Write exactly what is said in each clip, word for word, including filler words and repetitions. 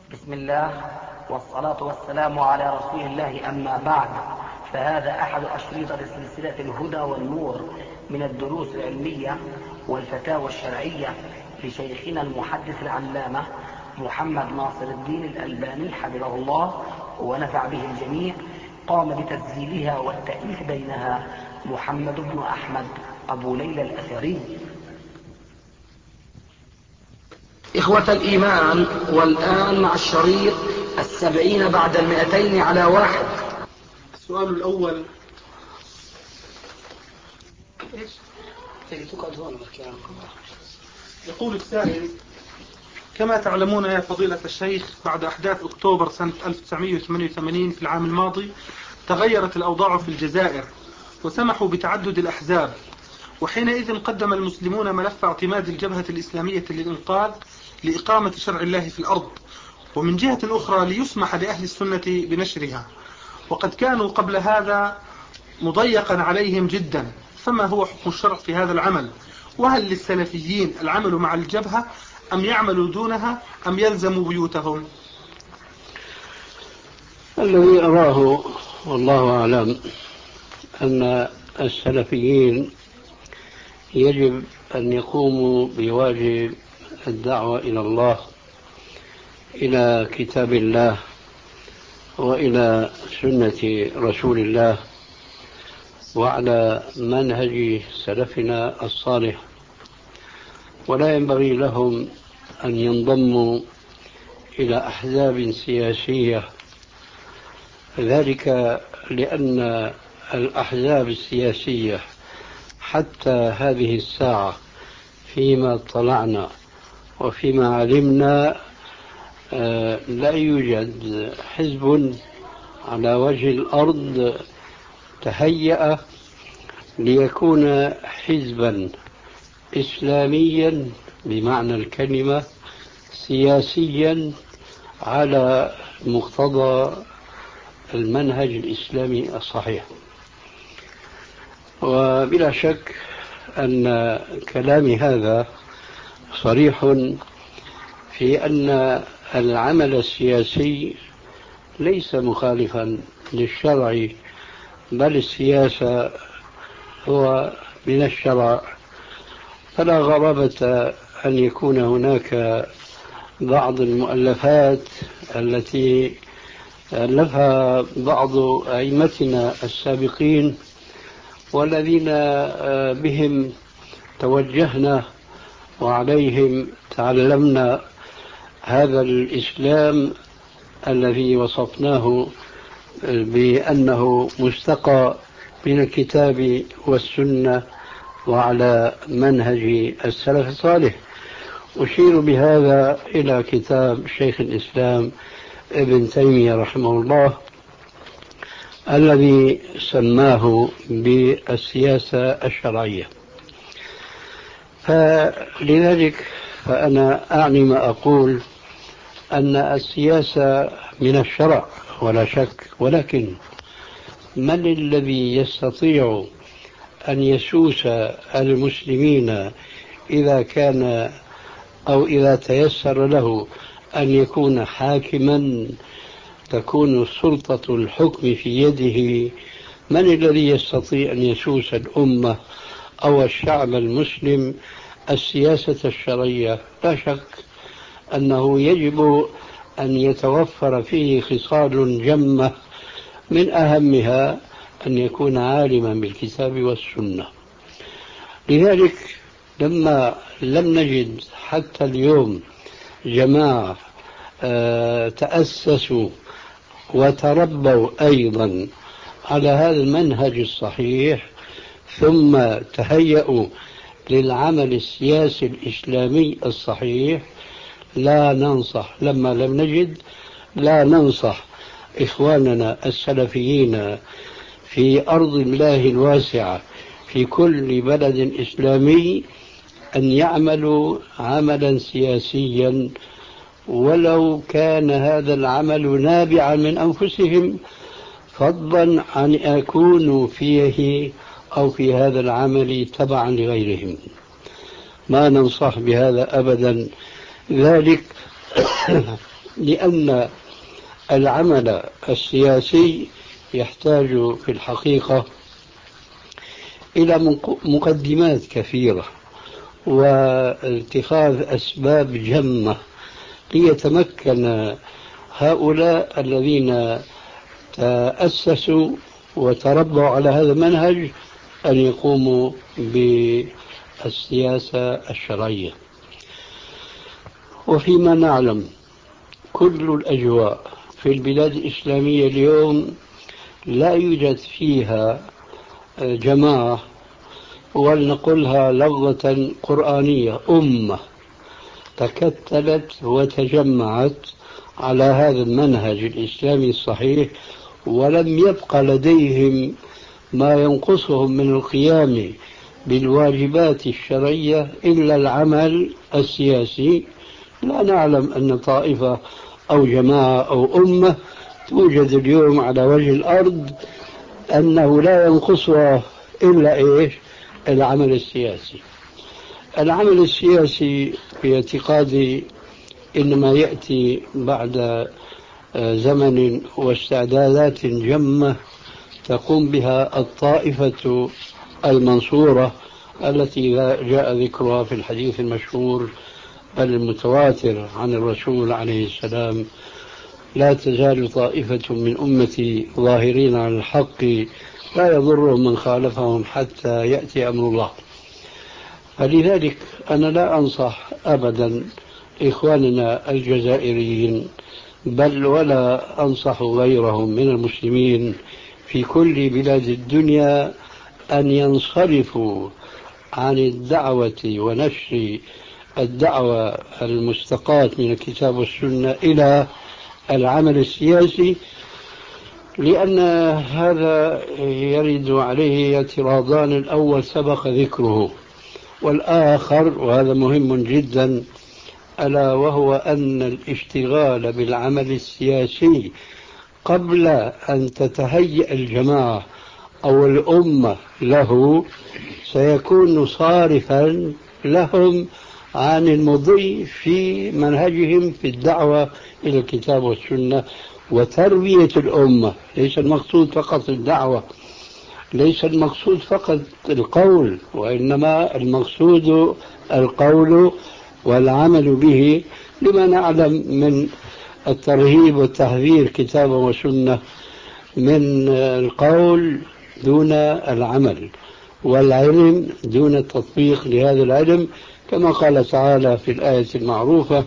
بسم الله والصلاة والسلام على رسول الله، أما بعد، فهذا أحد أشرطة سلسلة الهدى والنور من الدروس العلمية والفتاوى الشرعية لشيخنا المحدث العلامة محمد ناصر الدين الألباني حفظه الله ونفع به الجميع. قام بتسجيلها والتأليف بينها محمد بن أحمد أبو ليلى الأثري. إخوة الإيمان، والآن مع الشريط السبعين بعد المئتين على واحد. السؤال الأول: يقول السائل: كما تعلمون يا فضيلة الشيخ، بعد أحداث أكتوبر سنة ألف وتسعمائة وثمانية وثمانين في العام الماضي تغيرت الأوضاع في الجزائر وسمحوا بتعدد الأحزاب، وحينئذ قدم المسلمون ملف اعتماد الجبهة الإسلامية للإنقاذ لإقامة شرع الله في الأرض، ومن جهة أخرى ليسمح لأهل السنة بنشرها، وقد كانوا قبل هذا مضيقا عليهم جدا. فما هو حكم الشرع في هذا العمل؟ وهل للسلفيين العمل مع الجبهة أم يعملوا دونها أم يلزموا بيوتهم؟ الذي أراه والله أعلم أن السلفيين يجب أن يقوموا بواجب الدعوة إلى الله، إلى كتاب الله وإلى سنة رسول الله، وعلى منهج سلفنا الصالح، ولا ينبغي لهم أن ينضموا إلى أحزاب سياسية، ذلك لأن الأحزاب السياسية حتى هذه الساعة فيما اطلعنا وفيما علمنا لا يوجد حزب على وجه الأرض تهيأ ليكون حزبا إسلاميا بمعنى الكلمة، سياسيا على مقتضى المنهج الإسلامي الصحيح. وبلا شك أن كلامي هذا صريح في أن العمل السياسي ليس مخالفا للشرع، بل السياسة هو من الشرع، فلا غرابة أن يكون هناك بعض المؤلفات التي ألفها بعض أئمتنا السابقين والذين بهم توجهنا وعليهم تعلمنا هذا الإسلام الذي وصفناه بأنه مستقى من الكتاب والسنة وعلى منهج السلف الصالح. أشير بهذا إلى كتاب شيخ الإسلام ابن تيمية رحمه الله الذي سماه بالسياسة الشرعية. فلذلك فأنا أعني ما أقول أن السياسة من الشرع ولا شك، ولكن من الذي يستطيع أن يسوس المسلمين إذا كان أو إذا تيسر له أن يكون حاكما تكون سلطة الحكم في يده؟ من الذي يستطيع أن يسوس الأمة أو الشعب المسلم السياسة الشرعية؟ لا شك أنه يجب أن يتوفر فيه خصال جمة، من أهمها أن يكون عالما بالكتاب والسنة. لذلك لما لم نجد حتى اليوم جماعة تأسسوا وتربوا أيضا على هذا المنهج الصحيح ثم تهيأوا للعمل السياسي الإسلامي الصحيح، لا ننصح لما لم نجد لا ننصح إخواننا السلفيين في أرض الله الواسعة في كل بلد إسلامي أن يعملوا عملا سياسيا، ولو كان هذا العمل نابعا من أنفسهم، فضلا عن أن يكونوا فيه أو في هذا العمل تبعا لغيرهم. ما ننصح بهذا أبدا، ذلك لأن العمل السياسي يحتاج في الحقيقة إلى مقدمات كثيرة واتخاذ أسباب جمة ليتمكن هؤلاء الذين تأسسوا وتربوا على هذا المنهج أن يقوموا بالسياسة الشرعية. وفيما نعلم كل الأجواء في البلاد الإسلامية اليوم لا يوجد فيها جماعة، ولنقلها لفظة قرآنية، أمة تكتلت وتجمعت على هذا المنهج الإسلامي الصحيح، ولم يبق لديهم ما ينقصهم من القيام بالواجبات الشرعية إلا العمل السياسي. لا نعلم أن طائفة أو جماعة أو أمة توجد اليوم على وجه الأرض أنه لا ينقصها إلا إيش؟ العمل السياسي. العمل السياسي في اعتقادي إنما يأتي بعد زمن واستعدادات جمة تقوم بها الطائفة المنصورة التي جاء ذكرها في الحديث المشهور بل المتواتر عن الرسول عليه السلام: لا تزال طائفة من أمتي ظاهرين على الحق لا يضرهم من خالفهم حتى يأتي أمر الله. فلذلك أنا لا أنصح أبدا إخواننا الجزائريين، بل ولا أنصح غيرهم من المسلمين في كل بلاد الدنيا أن ينصرفوا عن الدعوة ونشر الدعوة المستقاة من الكتاب والسنة إلى العمل السياسي، لأن هذا يرد عليه اعتراضان: الأول سبق ذكره، والآخر وهذا مهم جدا، ألا وهو أن الاشتغال بالعمل السياسي قبل أن تتهيأ الجماعة أو الأمة له سيكون صارفا لهم عن المضي في منهجهم في الدعوة إلى الكتاب والسنة وتربية الأمة. ليس المقصود فقط الدعوة، ليس المقصود فقط القول، وإنما المقصود القول والعمل به، لما نعلم من الترهيب والتحذير كتابا وسنة من القول دون العمل، والعلم دون التطبيق لهذا العلم، كما قال تعالى في الآية المعروفة: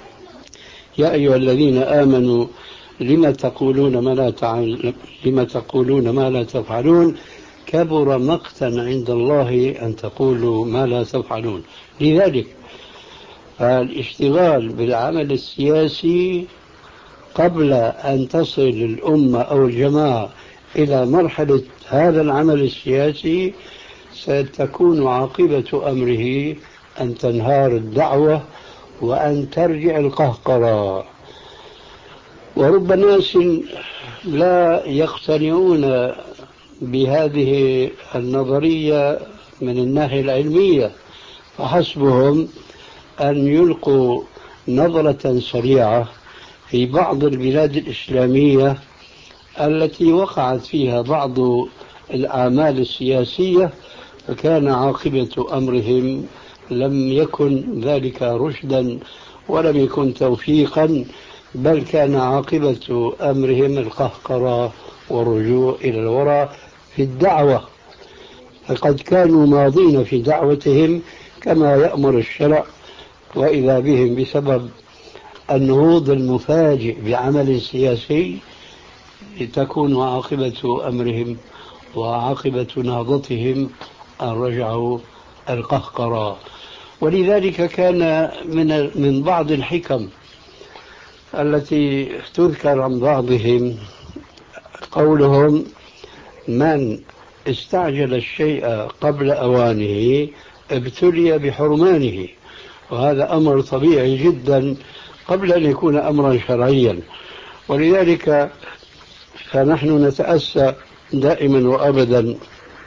يا أيها الذين آمنوا لما تقولون ما لا تعل... لما تقولون ما لا تفعلون كبر مقتا عند الله أن تقولوا ما لا تفعلون. لذلك الاشتغال بالعمل السياسي قبل أن تصل الأمة أو الجماعة إلى مرحلة هذا العمل السياسي ستكون عاقبة أمره أن تنهار الدعوة وأن ترجع القهقرة. ورب ناس لا يقتنعون بهذه النظرية من الناحية العلمية، فحسبهم أن يلقوا نظرة سريعة في بعض البلاد الإسلامية التي وقعت فيها بعض الأعمال السياسية، فكان عاقبة أمرهم لم يكن ذلك رشدا ولم يكن توفيقا، بل كان عاقبة أمرهم القهقرة والرجوع إلى الوراء في الدعوة. فقد كانوا ماضين في دعوتهم كما يأمر الشرع، وإذا بهم بسبب النهوض المفاجئ بعمل سياسي تكون عاقبة أمرهم وعاقبة نهضتهم أن رجعوا القهقرة. ولذلك كان من من بعض الحكم التي تذكر عن بعضهم قولهم: من استعجل الشيء قبل أوانه ابتلي بحرمانه. وهذا أمر طبيعي جدا قبل أن يكون أمرا شرعيا. ولذلك فنحن نتأسى دائما وأبدا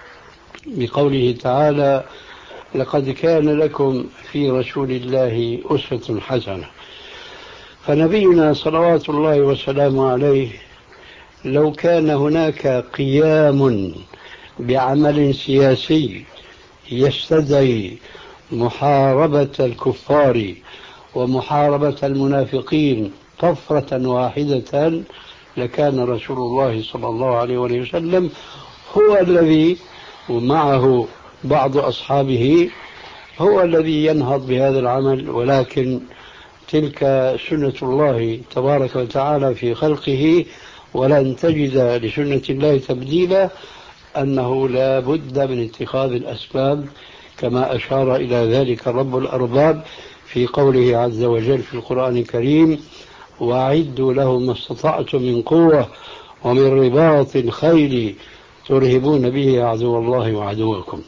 بقوله تعالى: لقد كان لكم في رسول الله أسوة حسنة. فنبينا صلوات الله وسلامه عليه لو كان هناك قيام بعمل سياسي يستدعي محاربة الكفار ومحاربة المنافقين طفرة واحدة لكان رسول الله صلى الله عليه وسلم هو الذي ومعه بعض أصحابه هو الذي ينهض بهذا العمل. ولكن تلك سنة الله تبارك وتعالى في خلقه، ولن تجد لسنة الله تبديلا، أنه لا بد من اتخاذ الأسباب كما أشار إلى ذلك رب الأرباب في قوله عز وجل في القرآن الكريم: وأعدوا لهم ما استطعتم من قوة ومن رباط الخيل ترهبون به عدو الله وعدوكم.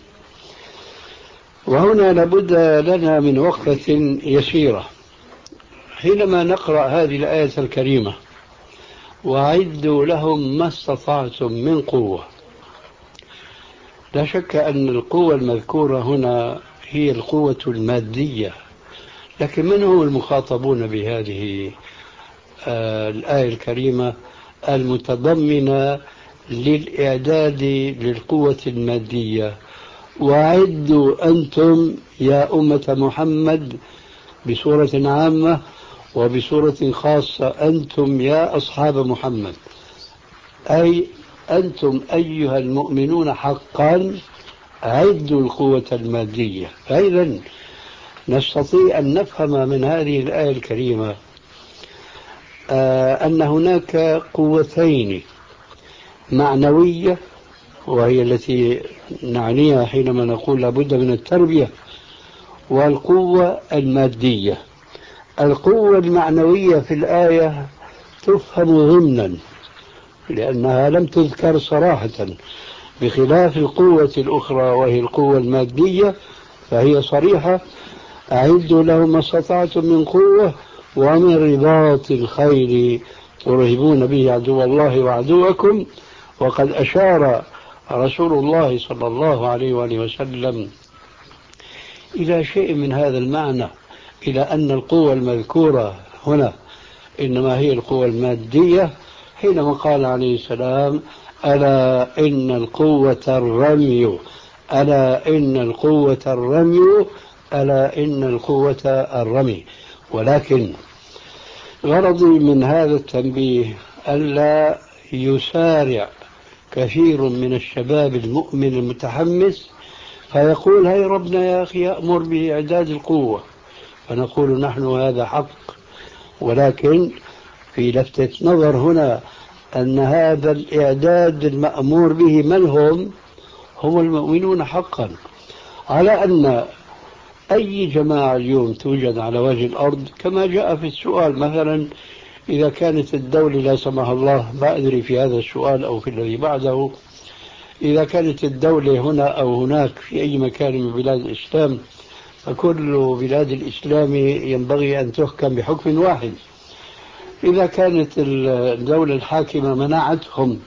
وهنا لابد لنا من وقفة يسيرة حينما نقرأ هذه الآية الكريمة: وأعدوا لهم ما استطعتم من قوة. لا شك أن القوة المذكورة هنا هي القوة المادية، لكن من هم المخاطبون بهذه آه الآية الكريمة المتضمنة للإعداد للقوة المادية؟ وأعدوا أنتم يا أمة محمد بصورة عامة، وبصورة خاصة أنتم يا أصحاب محمد، أي أنتم أيها المؤمنون حقا أعدوا القوة المادية. فإذا نستطيع أن نفهم من هذه الآية الكريمة آه أن هناك قوتين: معنوية، وهي التي نعنيها حينما نقول لابد من التربية، والقوة المادية. القوة المعنوية في الآية تفهم ضمنا لأنها لم تذكر صراحة، بخلاف القوة الأخرى وهي القوة المادية فهي صريحة: أعدوا لهم ما استطعتم من قوة ومن رباط الخيل ترهبون به عدو الله وعدوكم. وقد أشار رسول الله صلى الله عليه وآله وسلم إلى شيء من هذا المعنى، إلى أن القوة المذكورة هنا إنما هي القوة المادية، حينما قال عليه السلام: ألا إن القوة الرمي، ألا إن القوة الرمي، ألا إن القوة الرمي. ولكن غرضي من هذا التنبيه ألا يسارع كثير من الشباب المؤمن المتحمس فيقول: هاي ربنا يا أخي يأمر بإعداد القوة، فنقول نحن هذا حق، ولكن في لفتة نظر هنا أن هذا الإعداد المأمور به من هم؟ هم المؤمنون حقا. على أن أي جماعة اليوم توجد على وجه الأرض كما جاء في السؤال، مثلا إذا كانت الدولة لا سمح الله، ما أدري في هذا السؤال أو في الذي بعده، إذا كانت الدولة هنا أو هناك في أي مكان من بلاد الإسلام، فكل بلاد الإسلام ينبغي أن تحكم بحكم واحد. إذا كانت الدولة الحاكمة منعتهم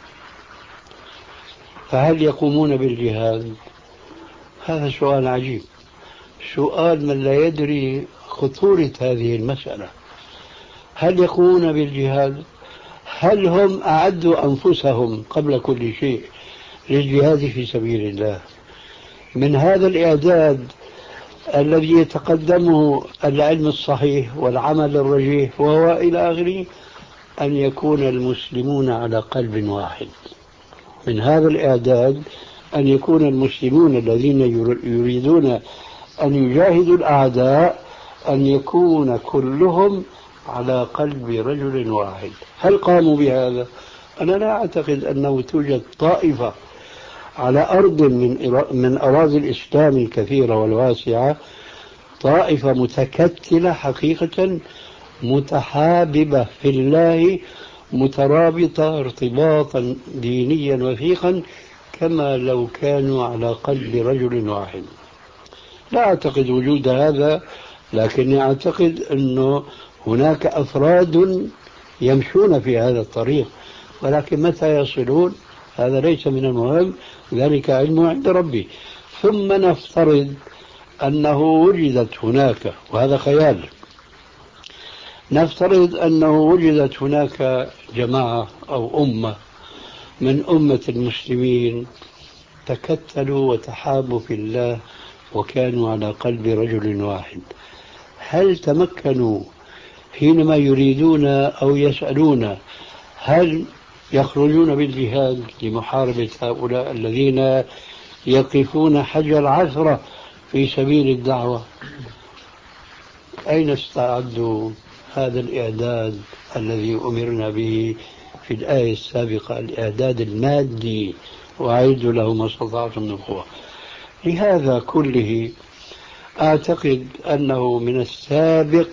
فهل يقومون بالجهاد؟ هذا سؤال عجيب، سؤال من لا يدري خطورة هذه المسألة. هل يقومون بالجهاد؟ هل هم أعدوا أنفسهم قبل كل شيء للجهاد في سبيل الله؟ من هذا الإعداد الذي يتقدمه العلم الصحيح والعمل الرجيح وهو إلى آخره أن يكون المسلمون على قلب واحد. من هذا الإعداد أن يكون المسلمون الذين يريدون أن يجاهدوا الأعداء أن يكون كلهم على قلب رجل واحد. هل قاموا بهذا؟ أنا لا أعتقد أنه توجد طائفة على أرض من من أراضي الإسلام الكثيرة والواسعة، طائفة متكتلة حقيقة متحاببة في الله، مترابطة ارتباطا دينيا وثيقا كما لو كانوا على قلب رجل واحد. لا أعتقد وجود هذا، لكني أعتقد أنه هناك أفراد يمشون في هذا الطريق، ولكن متى يصلون هذا ليس من المهم، ذلك علم عند ربي. ثم نفترض أنه وجدت هناك، وهذا خيال، نفترض أنه وجدت هناك جماعة أو أمة من أمة المسلمين تكتلوا وتحابوا في الله وكانوا على قلب رجل واحد، هل تمكنوا حينما يريدون أو يسألون هل يخرجون بالجهاد لمحاربة هؤلاء الذين يقفون حجر عثرة في سبيل الدعوة؟ أين استعدوا هذا الإعداد الذي أمرنا به في الآية السابقة، الإعداد المادي، وأعدوا له ما استطعتم من قوة؟ لهذا كله أعتقد أنه من السابق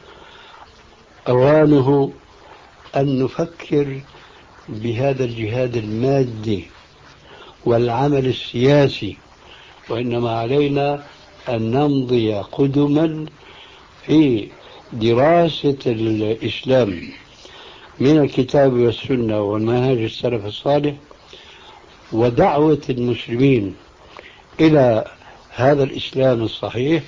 أوانه أن نفكر بهذا الجهاد المادي والعمل السياسي، وإنما علينا أن نمضي قدما في دراسة الإسلام من الكتاب والسنة والمنهج السلف الصالح، ودعوة المسلمين إلى هذا الإسلام الصحيح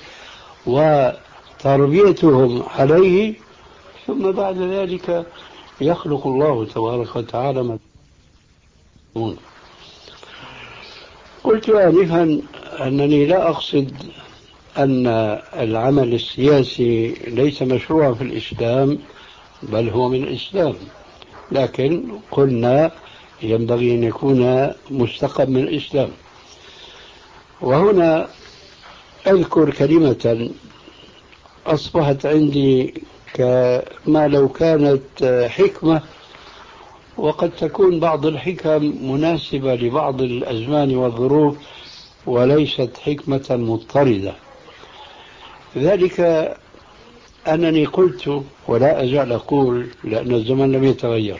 وتربيتهم عليه، ثم بعد ذلك يخلق الله تبارك وتعالى ما يشاء. قلت آنفا أنني لا أقصد أن العمل السياسي ليس مشروعا في الإسلام، بل هو من الإسلام، لكن قلنا ينبغي أن يكون مستقى من الإسلام. وهنا أذكر كلمة أصبحت عندي كما لو كانت حكمة، وقد تكون بعض الحكم مناسبة لبعض الأزمان والظروف وليست حكمة مضطردة. ذلك أنني قلت ولا أزال أقول، لأن الزمن لم يتغير،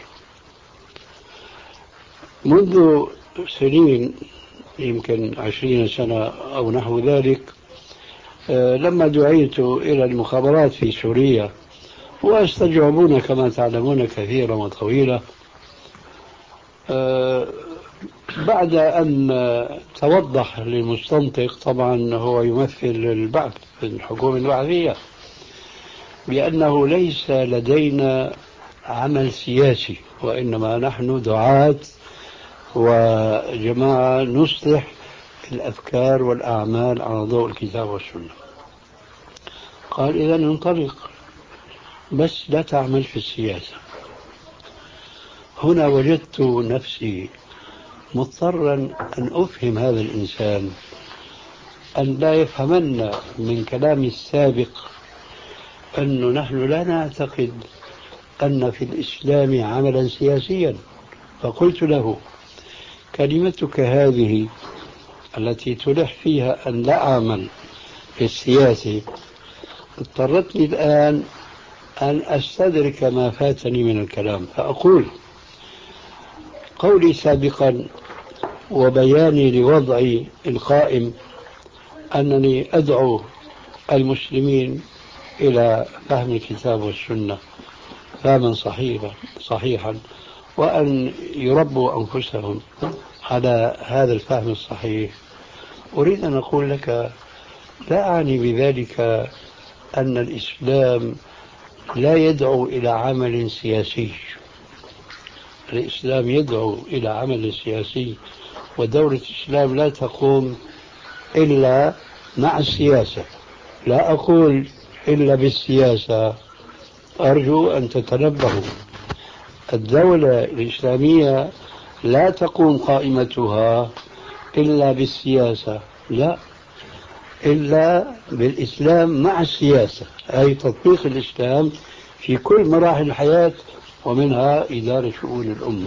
منذ سنين يمكن عشرين سنة أو نحو ذلك، لما دعيت إلى المخابرات في سوريا واستجوبون كما تعلمون كثيرا وطويلا، بعد أن توضح للمستنطق، طبعا هو يمثل البعث في الحكومة البعثية، بأنه ليس لدينا عمل سياسي، وإنما نحن دعاة وجماعة نصلح الأفكار والأعمال على ضوء الكتاب والسنة. قال إذا انطلق، بس لا تعمل في السياسة. هنا وجدت نفسي مضطرا أن أفهم هذا الإنسان أن لا يفهمن من كلامي السابق أنه نحن لا نعتقد أن في الإسلام عملا سياسيا. فقلت له كلمتك هذه التي تلح فيها أن لا أعمل في السياسة اضطرتني الآن أن أستدرك ما فاتني من الكلام، فأقول قولي سابقا وبياني لوضعي القائم أنني أدعو المسلمين إلى فهم الكتاب والسنة فهما صحيحا صحيحا وأن يربوا أنفسهم على هذا الفهم الصحيح. أريد أن أقول لك لا أعني بذلك أن الإسلام لا يدعو إلى عمل سياسي. الإسلام يدعو إلى عمل سياسي، ودولة الإسلام لا تقوم إلا مع السياسة، لا أقول إلا بالسياسة. أرجو أن تتنبهوا، الدولة الإسلامية لا تقوم قائمتها إلا بالسياسة، لا، إلا بالإسلام مع السياسة، أي تطبيق الإسلام في كل مراحل الحياة ومنها إدارة شؤون الأمة.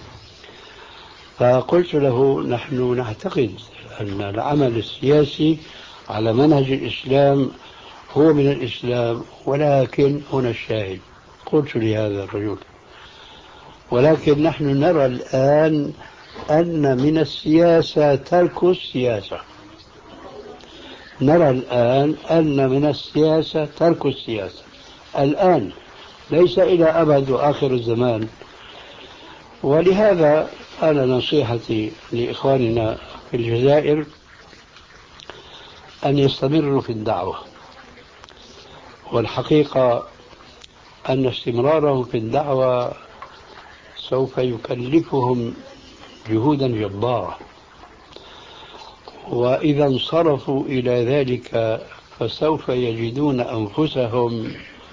فقلت له نحن نعتقد أن العمل السياسي على منهج الإسلام هو من الإسلام، ولكن هنا الشاهد، قلت لهذا الرجل ولكن نحن نرى الآن أن من السياسة ترك السياسة. نرى الآن أن من السياسة ترك السياسة الآن، ليس إلى أبد وآخر الزمان. ولهذا أنا نصيحتي لإخواننا في الجزائر أن يستمروا في الدعوة. والحقيقة أن استمرارهم في الدعوة سوف يكلفهم جهودا جبارة، وإذا انصرفوا إلى ذلك فسوف يجدون أنفسهم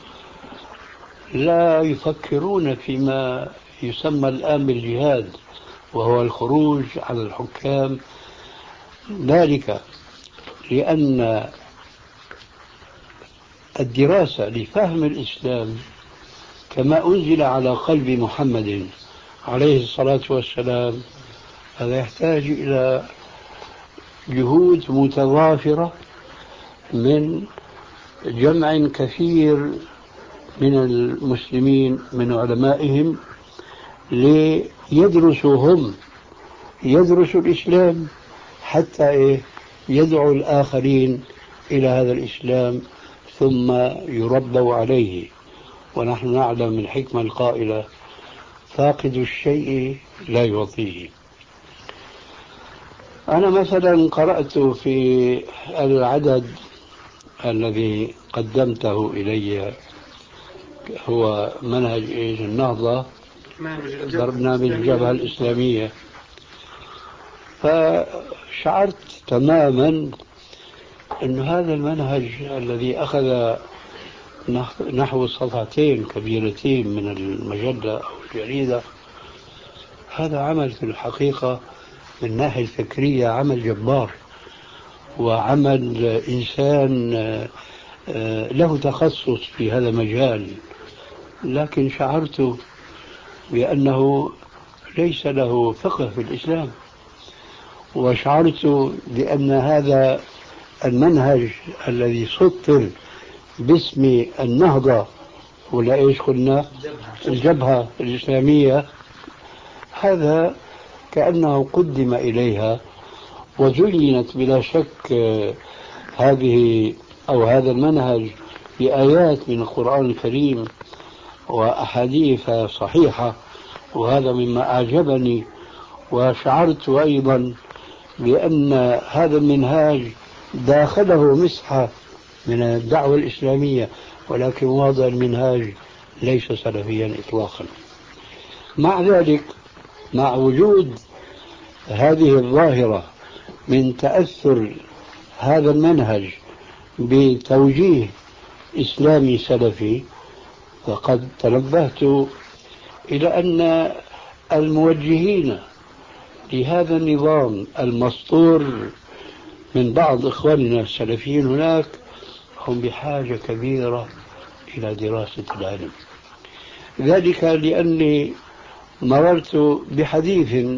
لا يفكرون فيما يسمى الآن بالجهاد، وهو الخروج على الحكام، ذلك لأن الدراسة لفهم الإسلام كما أنزل على قلب محمد عليه الصلاة والسلام هذا يحتاج إلى جهود متضافرة من جمع كثير من المسلمين من علمائهم ليدرسوا هم يدرسوا الإسلام حتى إيه يدعو الآخرين إلى هذا الإسلام ثم يربوا عليه. ونحن نعلم الحكمة القائلة فاقد الشيء لا يعطيه. أنا مثلا قرأت في العدد الذي قدمته إلي هو منهج النهضة برنامج الجبهة الإسلامية، فشعرت تماما أن هذا المنهج الذي أخذ نحو صفحتين كبيرتين من المجلة أو الجريدة هذا عمل في الحقيقة من الناحية الفكرية عمل جبار، وعمل إنسان له تخصص في هذا المجال، لكن شعرت بأنه ليس له فقه في الإسلام، وشعرت بأن هذا المنهج الذي سطر باسم النهضة ولا إيش قلنا الجبهة الإسلامية هذا كأنه قدم إليها وزينت بلا شك هذه أو هذا المنهج بآيات من القرآن الكريم وأحاديث صحيحة، وهذا مما أعجبني. وشعرت أيضا بأن هذا المنهاج داخله مسحة من الدعوة الإسلامية، ولكن واضع المنهاج ليس سلفيا إطلاقا. مع ذلك مع وجود هذه الظاهرة من تأثر هذا المنهج بتوجيه إسلامي سلفي، فقد تنبهت إلى أن الموجهين لهذا النظام المسطور من بعض إخواننا السلفيين هناك هم بحاجة كبيرة إلى دراسة العلم. ذلك لأني مررت بحديث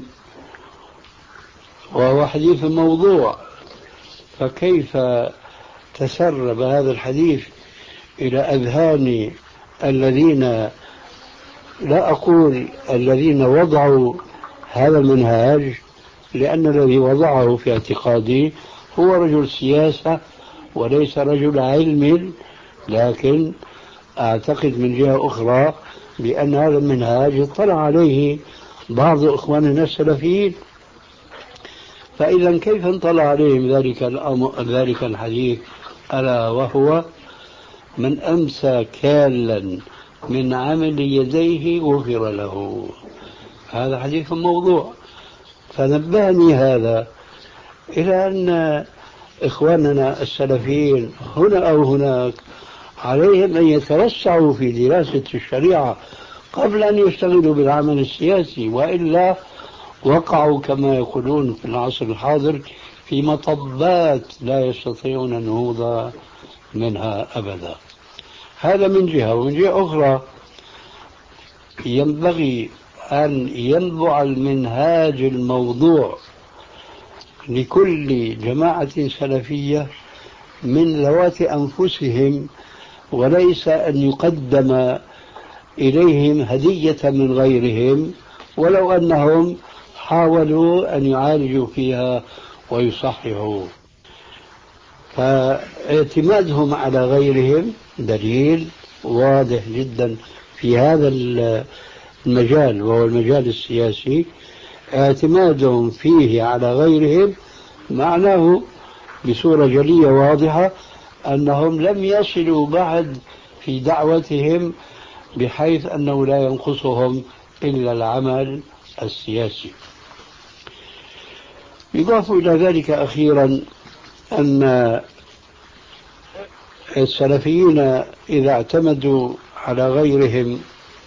وهو حديث موضوع، فكيف تسرب هذا الحديث إلى أذهان الذين لا أقول الذين وضعوا هذا المنهاج، لأن الذي وضعه في اعتقادي هو رجل سياسة وليس رجل علم، لكن أعتقد من جهة أخرى بأن هذا المنهاج اطلع عليه بعض إخواننا السلفيين، فإذا كيف انطلع عليهم ذلك ذلك الحديث ألا وهو من أمسى كالا من عمل يديه غفر له. هذا حديث موضوع. فنبهني هذا إلى أن إخواننا السلفيين هنا أو هناك عليهم أن يتوسعوا في دراسة الشريعة قبل أن يشتغلوا بالعمل السياسي، وإلا وقعوا كما يقولون في العصر الحاضر في مطبات لا يستطيعون النهوض منها أبدا. هذا من جهة. ومن جهة أخرى ينبغي أن ينبع المنهاج الموضوع لكل جماعة سلفية من ذوات أنفسهم، وليس أن يقدم إليهم هدية من غيرهم ولو أنهم حاولوا أن يعالجوا فيها ويصححوا. فاعتمادهم على غيرهم دليل واضح جدا في هذا المجال وهو المجال السياسي، اعتمادهم فيه على غيرهم معناه بصورة جلية واضحة أنهم لم يصلوا بعد في دعوتهم بحيث أنه لا ينقصهم إلا العمل السياسي. يضاف إلى ذلك أخيرا أن السلفيين إذا اعتمدوا على غيرهم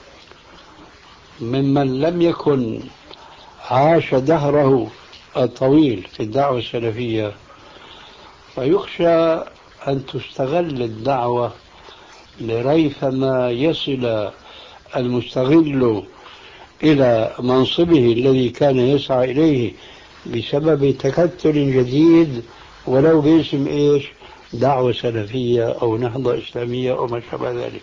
ممن لم يكن عاش دهره الطويل في الدعوة السلفية، فيخشى أن تستغل الدعوة لريثما يصل المستغل إلى منصبه الذي كان يسعى إليه بسبب تكتل جديد ولو باسم إيش؟ دعوة سلفية أو نهضة إسلامية أو ما شابه ذلك.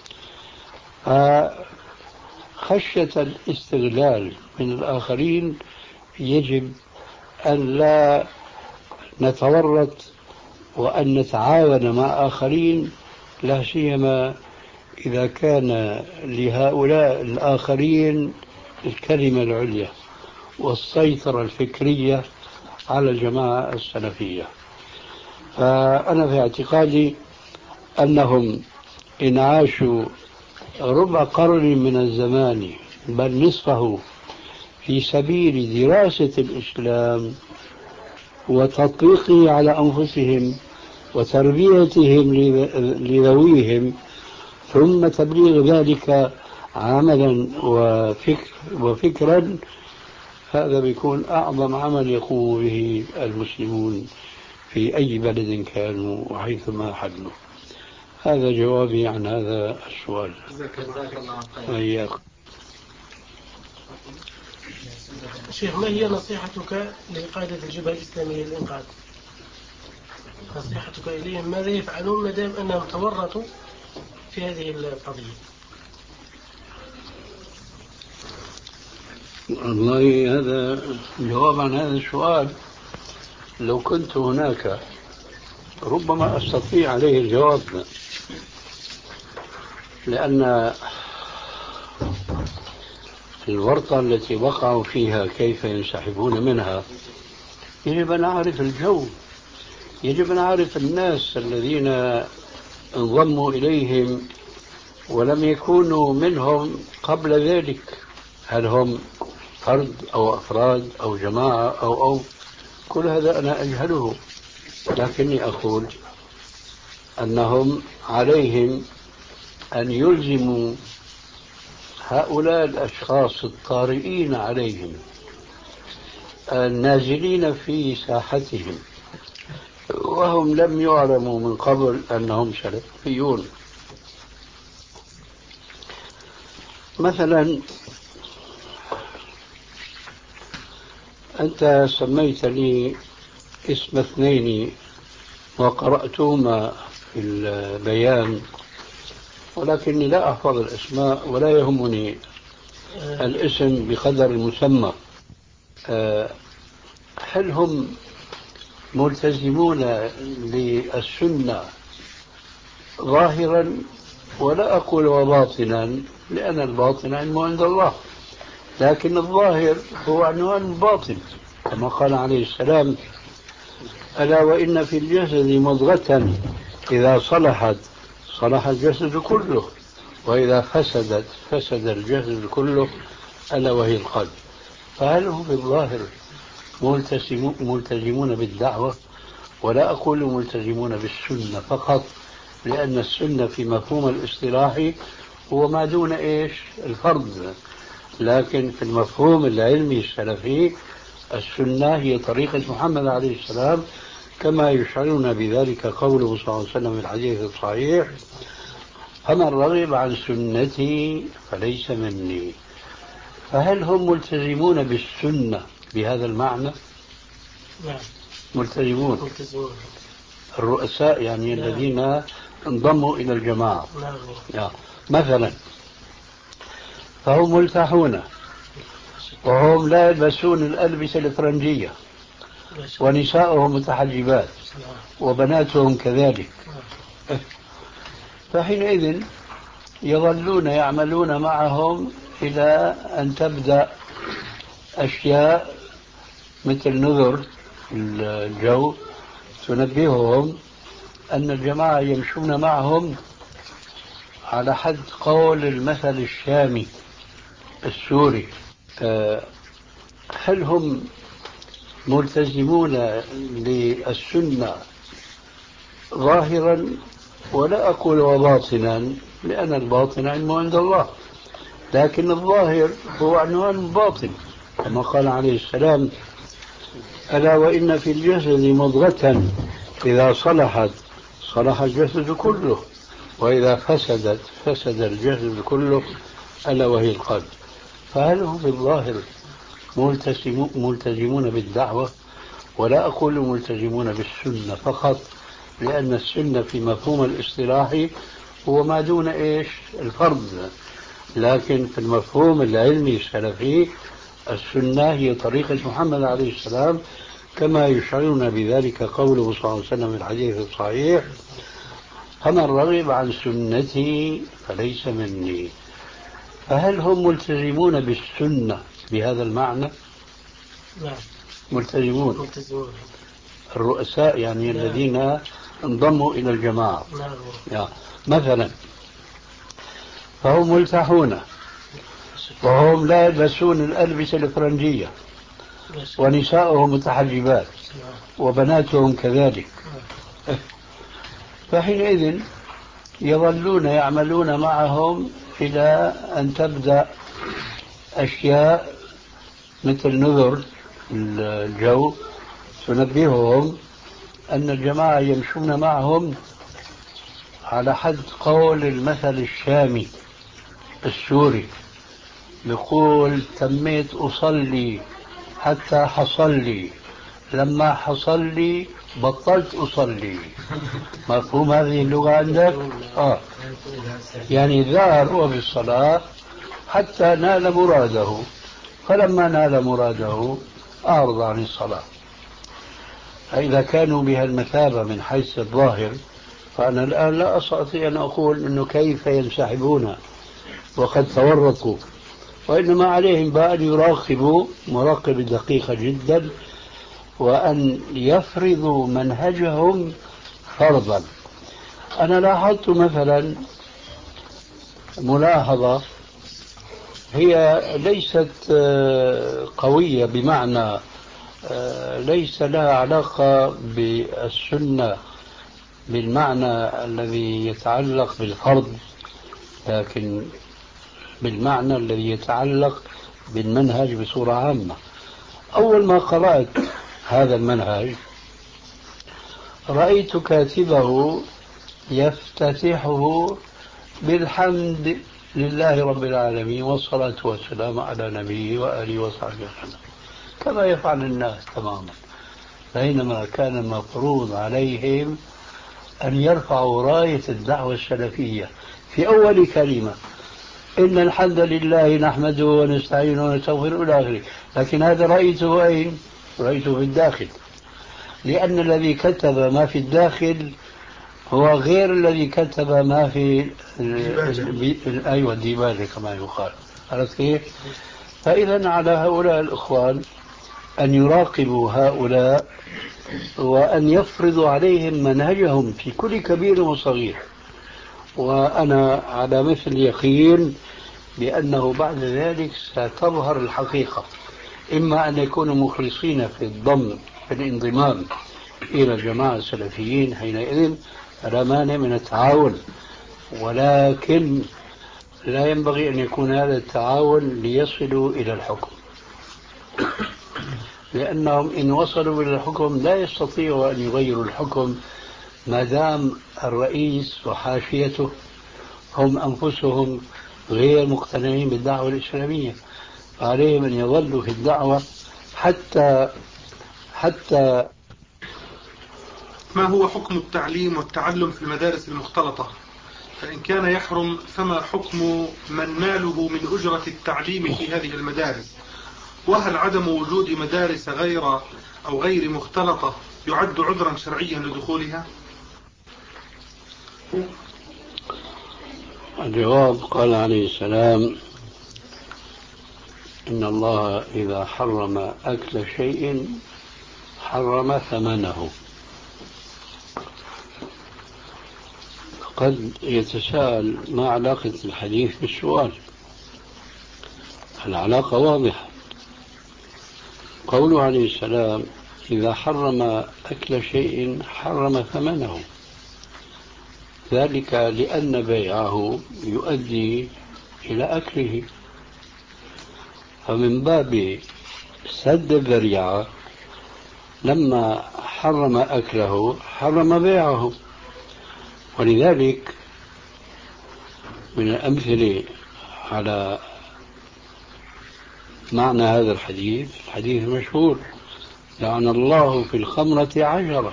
خشية الاستغلال من الآخرين يجب أن لا نتورط وأن نتعاون مع آخرين، لا سيما إذا كان لهؤلاء الآخرين الكلمة العليا والسيطرة الفكرية على الجماعة السلفية. فأنا في اعتقادي أنهم إن عاشوا ربع قرن من الزمان بل نصفه في سبيل دراسة الإسلام وتطبيقه على أنفسهم وتربيتهم لذويهم ثم تبليغ ذلك عملا وفكر وفكرا، هذا بيكون أعظم عمل يقوم به المسلمون في أي بلد كانوا وحيثما حلوا. هذا جوابي عن هذا السؤال. جزاك الله خير. شيخ، ما هي نصيحتك لقادة الجبهة الإسلامية للإنقاذ؟ نصيحتك إليهم ماذا يفعلون ما دام أنهم تورطوا في هذه القضية؟ والله هذا جواب عن هذا السؤال لو كنت هناك ربما أستطيع عليه الجواب، لأن الورطة التي وقعوا فيها كيف ينسحبون منها يجب أن أعرف الجو، يجب أن أعرف الناس الذين انضموا إليهم ولم يكونوا منهم قبل ذلك، هل هم فرد أو أفراد أو جماعة أو أو كل هذا أنا أجهله، لكني أقول أنهم عليهم أن يلزموا هؤلاء الأشخاص الطارئين عليهم النازلين في ساحتهم وهم لم يعلموا من قبل أنهم سلفيون. مثلا أنت سميت لي اسم اثنين وقرأتهما في البيان، ولكني لا أحفظ الأسماء ولا يهمني الاسم بقدر المسمى. هل هم ملتزمون للسنة ظاهرا؟ ولا أقول وباطنا لأن الباطن علمه عند الله، لكن الظاهر هو عنوان الباطن، كما قال عليه السلام: ألا وإن في الجسد مضغة إذا صلحت صلح الجسد كله وإذا فسدت فسد الجسد كله ألا وهي القلب. فهل هم بالظاهر ملتزمون بالدعوة؟ ولا أقول ملتزمون بالسنة فقط، لأن السنة في مفهوم الاصطلاحي هو ما دون إيش الفرض، لكن في المفهوم العلمي السلفي السنة هي طريقة محمد عليه السلام، كما يشعرون بذلك قوله صلى الله عليه وسلم في الحديث الصحيح: فمن رغب عن سنتي فليس مني. فهل هم ملتزمون بالسنة بهذا المعنى؟ نعم ملتزمون. ملتزمون الرؤساء يعني نعم. الذين انضموا إلى الجماعة. نعم. يعني مثلا فهم ملتحون وهم لا يلبسون الألبسة الفرنجية ونساؤهم متحجبات وبناتهم كذلك، فحينئذ يظلون يعملون معهم إلى أن تبدأ أشياء مثل نذر الجو تنبههم أن الجماعة يمشون معهم على حد قول المثل الشامي السوري، هل هم ملتزمون للسنة ظاهرا، ولا أقول وباطنا لأن الباطن علمه عند الله، لكن الظاهر هو عنوان الباطن، كما قال عليه السلام: ألا وإن في الجسد مضغة إذا صلحت صلح الجسد كله، وإذا فسدت فسد الجسد كله، ألا وهي القلب. فهل هم في الظاهر ملتزمون بالدعوة؟ ولا أقول ملتزمون بالسنة فقط، لأن السنة في مفهوم الاصطلاحي هو ما دون إيش الفرض، لكن في المفهوم العلمي السلفي السنة هي طريقة محمد عليه السلام، كما يشعرنا بذلك قوله صلى الله عليه وسلم في الحديث الصحيح: فمن رغب عن سنتي فليس مني. فهل هم ملتزمون بالسنة بهذا المعنى؟ نعم ملتزمون. ملتزمون الرؤساء يعني نعم. الذين انضموا إلى الجماعة. نعم. يعني مثلا فهم ملتحون، وهم لا يلبسون الألبسة الفرنجية، ونساؤهم متحجبات، وبناتهم كذلك. فحينئذ يظلون يعملون معهم إلى أن تبدأ أشياء مثل نذر الجو تنبههم أن الجماعة يمشون معهم على حد قول المثل الشامي السوري، يقول: تميت أصلي حتى حصل لي، لما حصل لي بطلت أصلي. مفهوم هذه اللغة عندك؟ آه. يعني ذهب هو بالصلاة حتى نال مراده، فلما نال مراده أعرض عن الصلاة. فإذا كانوا بها المثابة من حيث الظاهر، فأنا الآن لا أستطيع أن أقول أنه كيف ينسحبون وقد تورطوا، وإنما عليهم بأن يراقبوا مراقبة دقيقة جدا، وأن يفرضوا منهجهم فرضا. أنا لاحظت مثلا ملاحظة هي ليست قوية، بمعنى ليس لها علاقة بالسنة بالمعنى الذي يتعلق بالفرض، لكن بالمعنى الذي يتعلق بالمنهج بصورة عامة. أول ما قرأت هذا المنهج رأيت كاتبه يفتتحه بالحمد لله رب العالمين والصلاة والسلام على نبيه وآله وصحبه وسلم، كما يفعل الناس تماما، بينما كان المفروض عليهم أن يرفعوا راية الدعوة السلفية في أول كلمة: إن الحمد لله نحمده ونستعينه ونستغفره إلى آخره. لكن هذا رأيته أين؟ رأيته في الداخل، لأن الذي كتب ما في الداخل هو غير الذي كتب ما في ال... أيوة الديباجة كما يقال. عرفت كيف؟ فإذا على هؤلاء الإخوان أن يراقبوا هؤلاء وأن يفرضوا عليهم منهجهم في كل كبير وصغير. وأنا على مثل يقين بأنه بعد ذلك ستظهر الحقيقة، إما أن يكونوا مخلصين في الضم في الانضمام إلى الجماعة السلفيين، حينئذ لا مانع من التعاون، ولكن لا ينبغي أن يكون هذا التعاون ليصلوا إلى الحكم، لأنهم إن وصلوا إلى الحكم لا يستطيعوا أن يغيروا الحكم ما دام الرئيس وحاشيته هم أنفسهم غير مقتنعين بالدعوة الإسلامية. عليهم أن يظلوا في الدعوة حتى حتى ما هو حكم التعليم والتعلم في المدارس المختلطة؟ فإن كان يحرم فما حكم من ماله من أجرة التعليم في هذه المدارس؟ وهل عدم وجود مدارس غير أو غير مختلطة يعد عذرا شرعيا لدخولها؟ الجواب: قال عليه السلام: إن الله إذا حرم أكل شيء حرم ثمنه. قد يتساءل ما علاقة الحديث بالسؤال؟ العلاقة واضحة. قوله عليه السلام إذا حرم أكل شيء حرم ثمنه، ذلك لأن بيعه يؤدي إلى أكله، فمن باب سد الذريعة لما حرم أكله حرم بيعه. ولذلك من الأمثلة على معنى هذا الحديث الحديث المشهور لعن الله في الخمرة عشرة،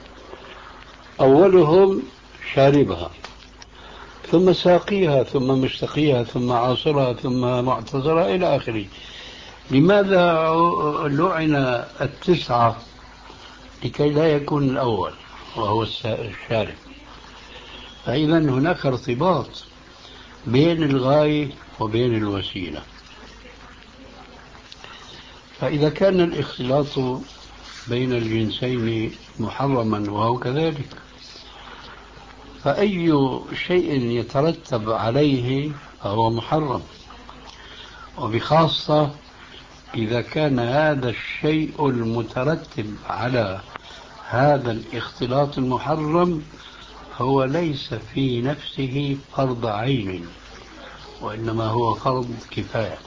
أولهم شاربها ثم ساقيها ثم مستقيها ثم عاصرها ثم معتصرها إلى آخره. لماذا لعن التسعة؟ لكي لا يكون الأول وهو الشارب. فإذا هناك ارتباط بين الغاية وبين الوسيلة. فإذا كان الاختلاط بين الجنسين محرما وهو كذلك، فأي شيء يترتب عليه فهو محرم، وبخاصة إذا كان هذا الشيء المترتب على هذا الاختلاط المحرم هو ليس في نفسه فرض عين، وإنما هو فرض كفاية.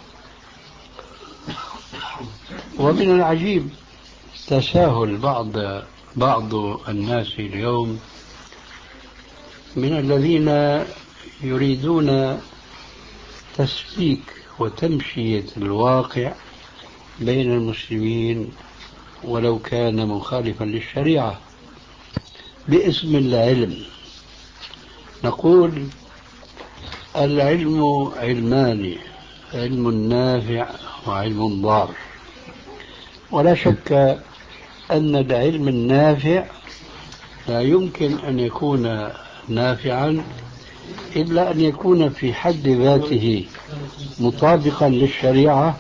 ومن العجيب تساهل بعض بعض الناس اليوم من الذين يريدون تسليك وتمشية الواقع بين المسلمين ولو كان مخالفا للشريعة باسم العلم. نقول العلم علمان، علم نافع وعلم ضار، ولا شك أن العلم النافع لا يمكن أن يكون نافعا إلا أن يكون في حد ذاته مطابقا للشريعة.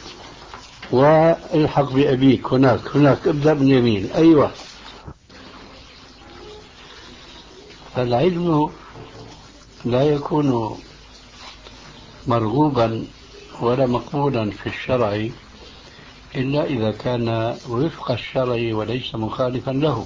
والحق بأبيك هناك هناك ابدأ من يمين. أيوة. فالعلم لا يكون مرغوبا ولا مقبولا في الشرع إلا إذا كان وفق الشرع وليس مخالفا له.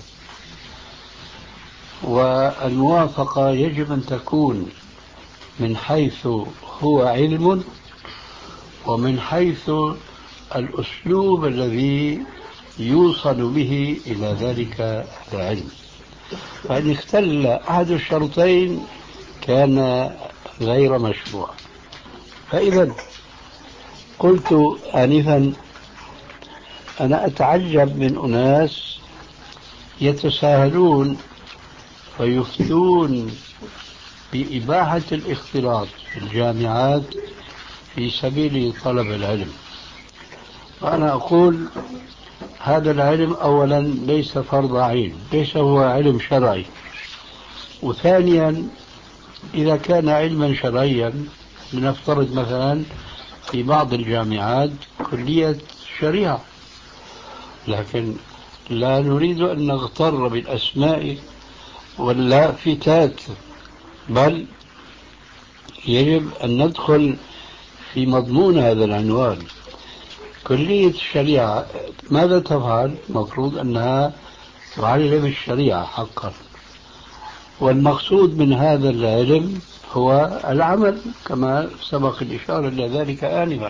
والموافقة يجب أن تكون من حيث هو علم ومن حيث الأسلوب الذي يوصل به إلى ذلك العلم. فإن اختل أحد الشرطين كان غير مشروع. فإذا قلت آنفا أنا أتعجب من أناس يتساهلون فيفتون بإباحة الاختلاط في الجامعات في سبيل طلب العلم. وأنا أقول هذا العلم أولا ليس فرض عين، ليس هو علم شرعي. وثانيا إذا كان علما شرعيا لنفترض مثلا في بعض الجامعات كلية شريعة، لكن لا نريد أن نغتر بالأسماء واللافتات، بل يجب أن ندخل في مضمون هذا العنوان. كلية الشريعة ماذا تفعل؟ مفروض أنها تعلم الشريعة حقا، والمقصود من هذا العلم هو العمل كما سبق الإشارة إلى ذلك آنفا.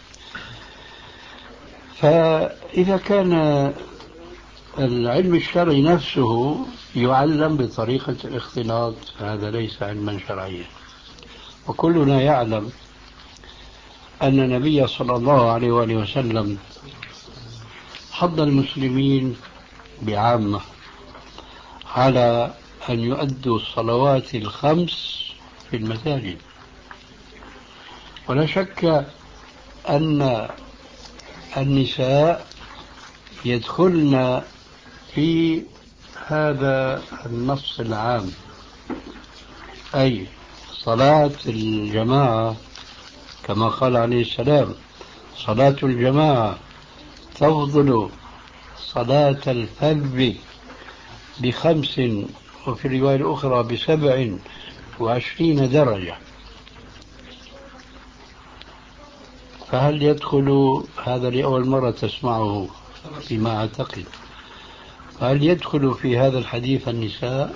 فإذا كان العلم الشرعي نفسه يعلم بطريقة الاختلاط فهذا ليس علما شرعيا. وكلنا يعلم أن النبي صلى الله عليه وآله وسلم حض المسلمين بعامة على أن يؤدوا الصلوات الخمس في المساجد. ولا شك أن النساء يدخلن في هذا النص العام، أي صلاة الجماعة كما قال عليه السلام صلاة الجماعة تفضل صلاة الفرد بخمس وفي الرواية الأخرى بسبع وعشرين درجة. فهل يدخل هذا لأول مرة تسمعه فيما أعتقد، هل يدخل في هذا الحديث النساء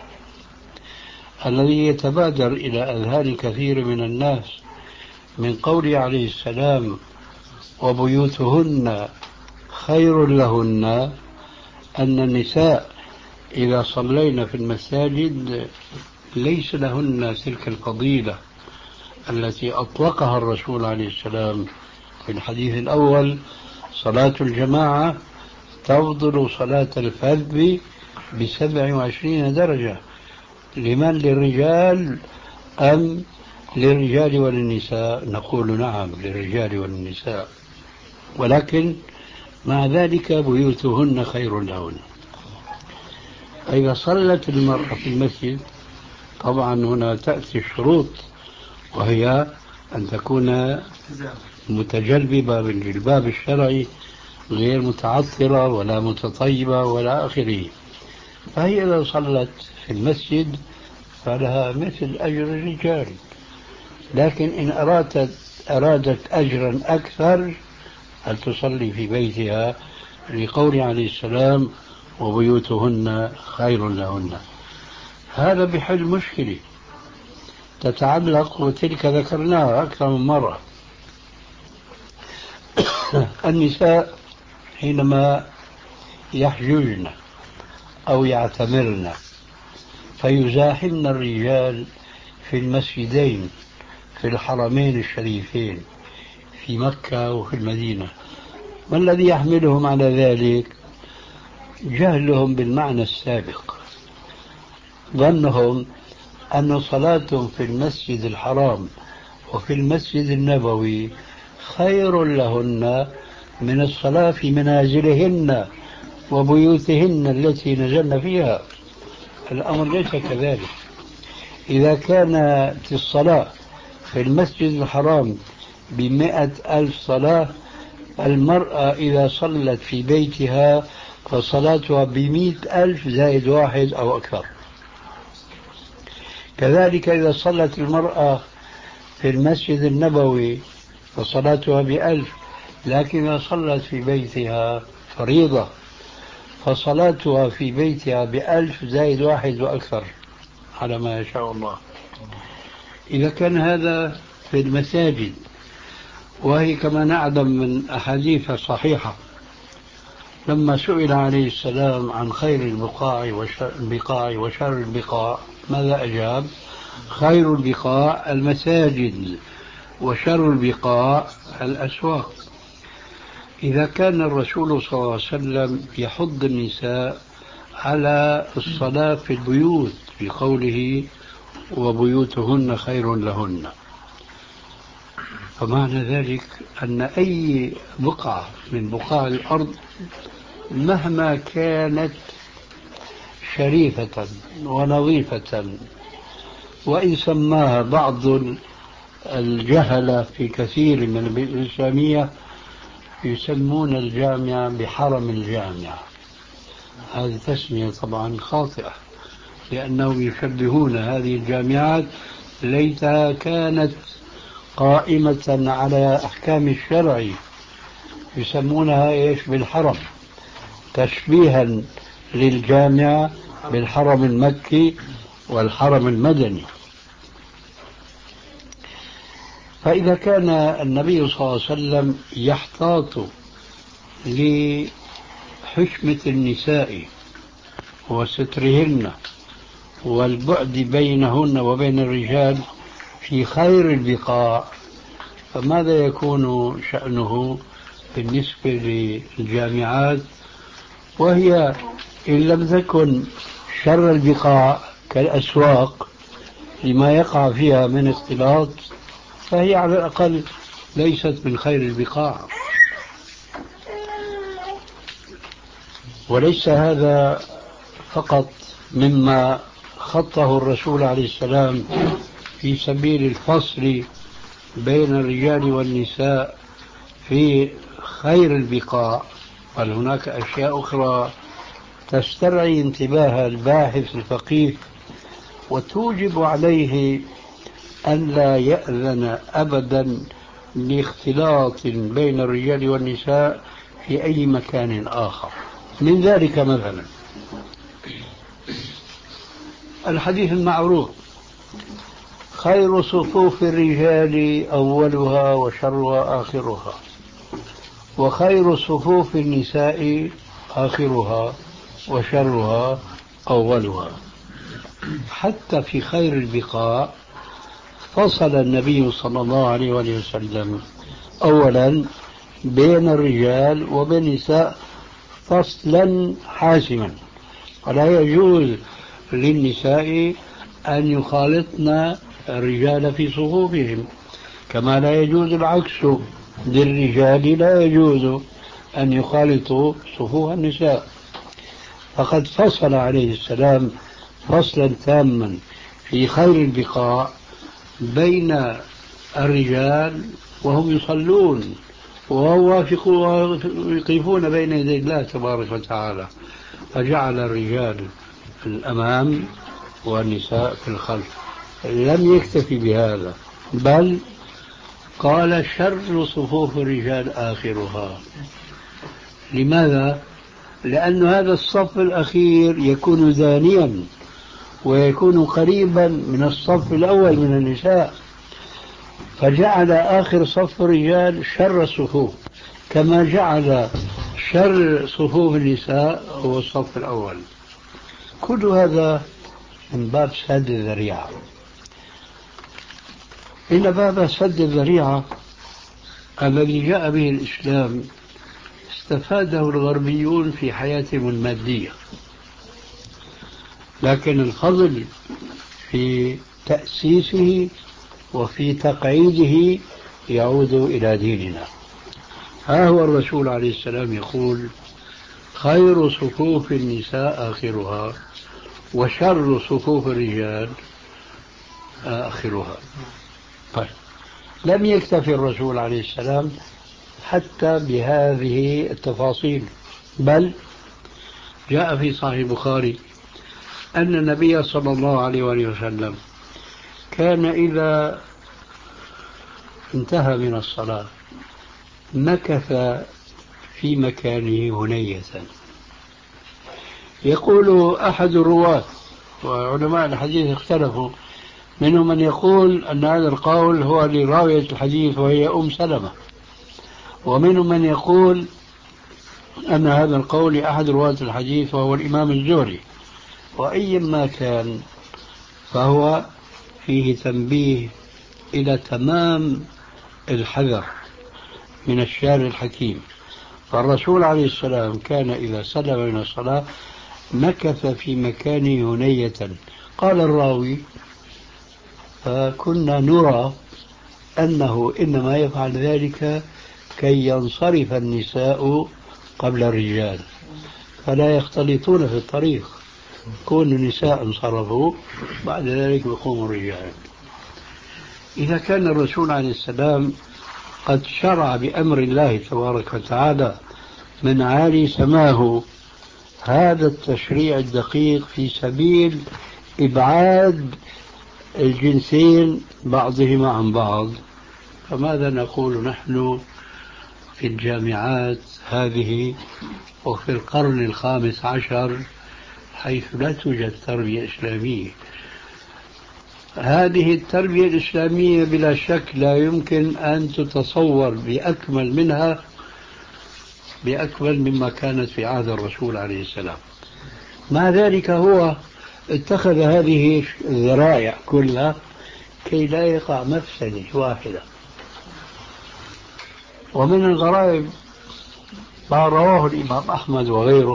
الذي يتبادر إلى أذهان كثير من الناس من قوله عليه السلام وبيوتهن خير لهن، أن النساء إذا صلينا في المساجد ليس لهن تلك الفضيلة التي أطلقها الرسول عليه السلام في الحديث الأول: صلاة الجماعة تفضل صلاة الفرد بسبع وعشرين درجة. لمن؟ للرجال أم للرجال وللنساء؟ نقول نعم، للرجال وللنساء، ولكن مع ذلك بيوتهن خير لهن. إذا صلت المرأة في المسجد طبعا هنا تأتي الشروط، وهي أن تكون متجلبة بالجلباب الشرعي غير متعطرة ولا متطيبة ولا آخره. فهي إذا صلت في المسجد فلها مثل أجر الرجال، لكن إن أرادت, أرادت أجرا أكثر أن تصلي في بيتها، لقول عليه السلام وبيوتهن خير لهن. هذا بحل مشكلة تتعلق، وتلك ذكرناها أكثر من مرة. النساء حينما يحججن أو يعتمرن فيزاحمن الرجال في المسجدين في الحرمين الشريفين في مكة وفي المدينة، ما الذي يحملهم على ذلك؟ جهلهم بالمعنى السابق، ظنهم أن صلاتهم في المسجد الحرام وفي المسجد النبوي خير لهن من الصلاة في منازلهن وبيوتهن التي نزلن فيها. الأمر ليس كذلك. إذا كانت الصلاة في المسجد الحرام بمئة ألف صلاة، المرأة إذا صلت في بيتها فصلاتها بمئة ألف زائد واحد أو أكثر. كذلك إذا صلت المرأة في المسجد النبوي فصلاتها بألف، لكن إذا صلت في بيتها فريضة فصلاتها في بيتها بألف زائد واحد وأكثر على ما يشاء الله. إذا كان هذا في المساجد، وهي كما نعلم من أحاديث صحيحة لما سئل عليه السلام عن خير البقاع وشر البقاع وشر البقاع ماذا أجاب؟ خير البقاع المساجد وشر البقاع الأسواق. إذا كان الرسول صلى الله عليه وسلم يحض النساء على الصلاة في البيوت بقوله وبيوتهن خير لهن، فمعنى ذلك أن أي بقعة من بقاع الأرض مهما كانت شريفة ونظيفة، وإن سماها بعض الجهلة في كثير من البلاد الإسلامية يسمون الجامعة بحرم الجامعة، هذه تسمية طبعا خاطئة، لأنهم يشبهون هذه الجامعات ليتها كانت قائمة على أحكام الشرع، يسمونها إيش؟ بالحرم، تشبيها للجامعة بالحرم المكي والحرم المدني. فإذا كان النبي صلى الله عليه وسلم يحتاط لحشمة النساء وسترهن والبعد بينهن وبين الرجال في خير البقاع، فماذا يكون شأنه بالنسبة للجامعات، وهي إن لم تكن شر البقاع كالأسواق لما يقع فيها من اختلاط، فهي على الأقل ليست من خير البقاع. وليس هذا فقط مما خطه الرسول عليه السلام في سبيل الفصل بين الرجال والنساء في خير البقاع، بل هناك أشياء أخرى تسترعي انتباه الباحث الفقيه وتوجب عليه أن لا يأذن أبدا لاختلاط بين الرجال والنساء في أي مكان آخر. من ذلك مثلا الحديث المعروف: خير صفوف الرجال أولها وشرها آخرها، وخير صفوف النساء آخرها وشرها أولها. حتى في خير البقاع فصل النبي صلى الله عليه وسلم أولا بين الرجال وبين النساء فصلا حاسما، ولا يجوز للنساء أن يخالطن الرجال في صفوفهم، كما لا يجوز العكس للرجال لا يجوز أن يخالطوا صفوف النساء. فقد فصل عليه السلام فصلا تاما في خير البقاع بين الرجال وهم يصلون ويقفون بين يدي الله تبارك وتعالى، فجعل الرجال في الأمام والنساء في الخلف. لم يكتفي بهذا، بل قال: شر صفوف الرجال آخرها. لماذا؟ لأن هذا الصف الأخير يكون دانيا ويكون قريبا من الصف الأول من النساء، فجعل آخر صف الرجال شر الصفوف، كما جعل شر صفوف النساء هو الصف الأول. كل هذا من باب سد الذريعة. إن باب سد الذريعة الذي جاء به الإسلام استفاده الغربيون في حياتهم المادية، لكن الفضل في تأسيسه وفي تقعيده يعود إلى ديننا. ها هو الرسول عليه السلام يقول: خير صفوف النساء آخرها وشر صفوف الرجال آخرها. طيب، لم يكتفي الرسول عليه السلام حتى بهذه التفاصيل، بل جاء في صحيح البخاري أن النبي صلى الله عليه وسلم كان إذا انتهى من الصلاة مكث في مكانه هنية. يقول أحد الرواة، وعلماء الحديث اختلفوا، منهم من يقول أن هذا القول هو لراوية الحديث وهي أم سلمة، ومنهم من يقول أن هذا القول لأحد رواة الحديث وهو الإمام الزهري. وأي ما كان فهو فيه تنبيه إلى تمام الحذر من الشارع الحكيم. فالرسول عليه السلام كان إذا سلم من الصلاة مكث في مكانه هنية. قال الراوي: فكنا نرى أنه إنما يفعل ذلك كي ينصرف النساء قبل الرجال فلا يختلطون في الطريق، كون النساء انصرفوا بعد ذلك يقوم الرجال. إذا كان الرسول عليه السلام قد شرع بأمر الله تبارك وتعالى من عالي سماه هذا التشريع الدقيق في سبيل إبعاد الجنسين بعضهما عن بعض، فماذا نقول نحن في الجامعات هذه وفي القرن الخامس عشر حيث لا توجد تربية إسلامية؟ هذه التربية الإسلامية بلا شك لا يمكن أن تتصور بأكمل منها بأكمل مما كانت في عهد الرسول عليه السلام. مع ذلك هو اتخذ هذه الذرائع كلها كي لا يقع مفسدة واحدة. ومن الغرائب ما رواه الإمام أحمد وغيره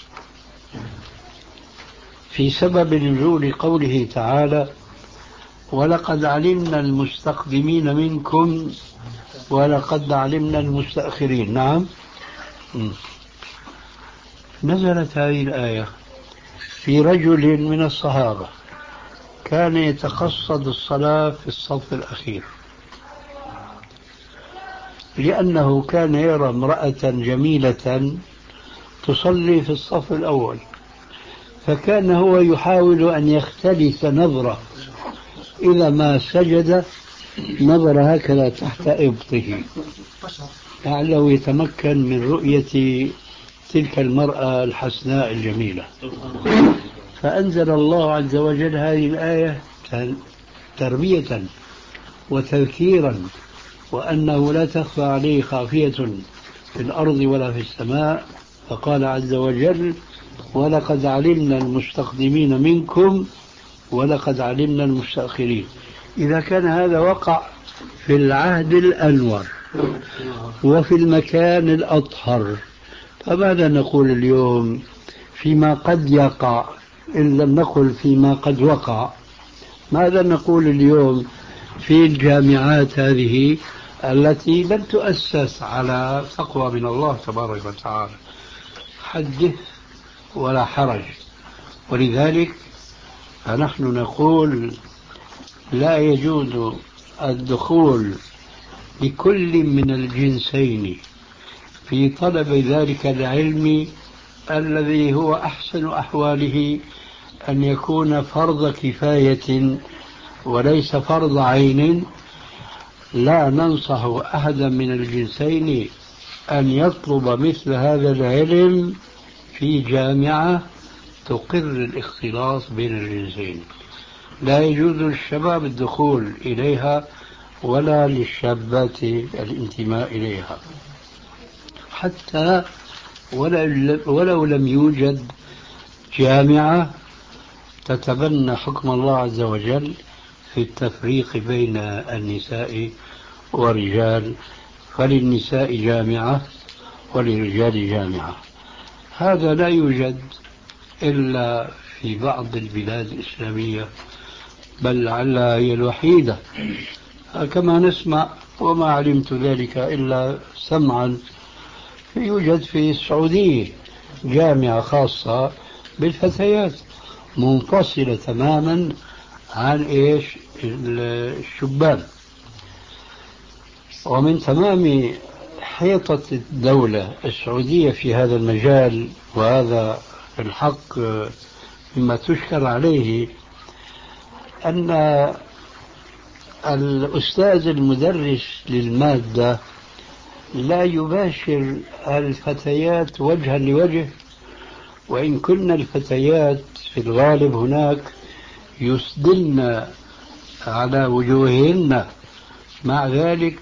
في سبب نزول قوله تعالى: ولقد علمنا المستقدمين منكم ولقد علمنا المستأخرين. نعم، نزلت هذه الآية في رجل من الصحابة كان يتقصد الصلاة في الصف الأخير، لأنه كان يرى امرأة جميلة تصلي في الصف الأول فكان هو يحاول أن يختلس نظرة إذا ما سجد نظر هكذا تحت إبطه لعله يتمكن من رؤية تلك المرأة الحسناء الجميلة. فأنزل الله عز وجل هذه الآية تربية وتذكيرا وأنه لا تخفى عليه خافية في الأرض ولا في السماء. فقال عز وجل: ولقد علمنا المستقدمين منكم ولقد علمنا المستأخرين. إذا كان هذا وقع في العهد الأنور وفي المكان الأطهر، فماذا نقول اليوم فيما قد يقع إن لم نقل فيما قد وقع؟ ماذا نقول اليوم في الجامعات هذه التي لم تؤسس على تقوى من الله تبارك وتعالى؟ حدث ولا حرج. ولذلك فنحن نقول لا يجوز الدخول لكل من الجنسين في طلب ذلك العلم الذي هو أحسن أحواله أن يكون فرض كفاية وليس فرض عين. لا ننصح أحدا من الجنسين أن يطلب مثل هذا العلم في جامعة تقر الاختلاط بين الجنسين. لا يجوز للشباب الدخول إليها ولا للشابات الانتماء إليها، حتى ولو لم يوجد جامعة تتبنى حكم الله عز وجل في التفريق بين النساء والرجال، فللنساء جامعة وللرجال جامعة. هذا لا يوجد إلا في بعض البلاد الإسلامية، بل لعلها هي الوحيدة كما نسمع، وما علمت ذلك إلا سمعا. يوجد في السعودية جامعة خاصة بالفتيات منفصلة تماما عن إيش الشبان. ومن تمام حيطة الدولة السعودية في هذا المجال، وهذا الحق مما تشكر عليه، أن الأستاذ المدرس للمادة لا يباشر الفتيات وجها لوجه، وإن كن الفتيات في الغالب هناك يسدلن على وجوههن، مع ذلك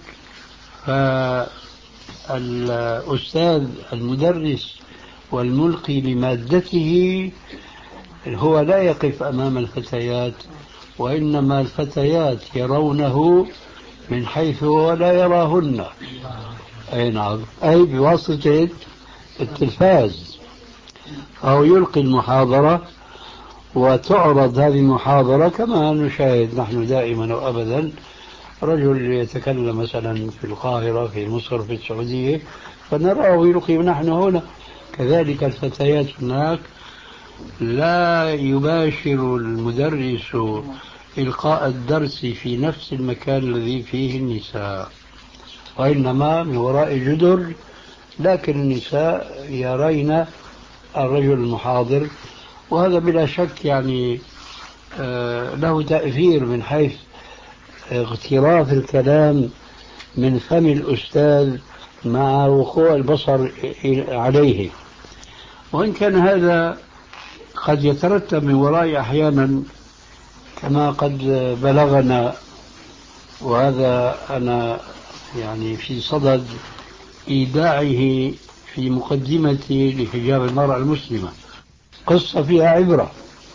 فالأستاذ المدرس والملقي لمادته هو لا يقف أمام الفتيات، وإنما الفتيات يرونه من حيث هو لا يراهن. أي نعم، أي بواسطة التلفاز. أو يلقي المحاضرة وتعرض هذه المحاضرة كما نشاهد نحن دائما وأبدا، رجل يتكلم مثلا في القاهرة في مصر في السعودية فنراه يلقي ونحن هنا. كذلك الفتيات هناك لا يباشر المدرس إلقاء الدرس في نفس المكان الذي فيه النساء، وإنما من وراء جدر، لكن النساء يرين الرجل المحاضر. وهذا بلا شك يعني له تأثير من حيث اغتراف الكلام من فم الأستاذ مع وقوع البصر عليه. وإن كان هذا قد يترتب من وراء أحيانا كما قد بلغنا، وهذا أنا يعني في صدد إيداعه في مقدمتي لحجاب المرأة المسلمة، قصة فيها عبرة.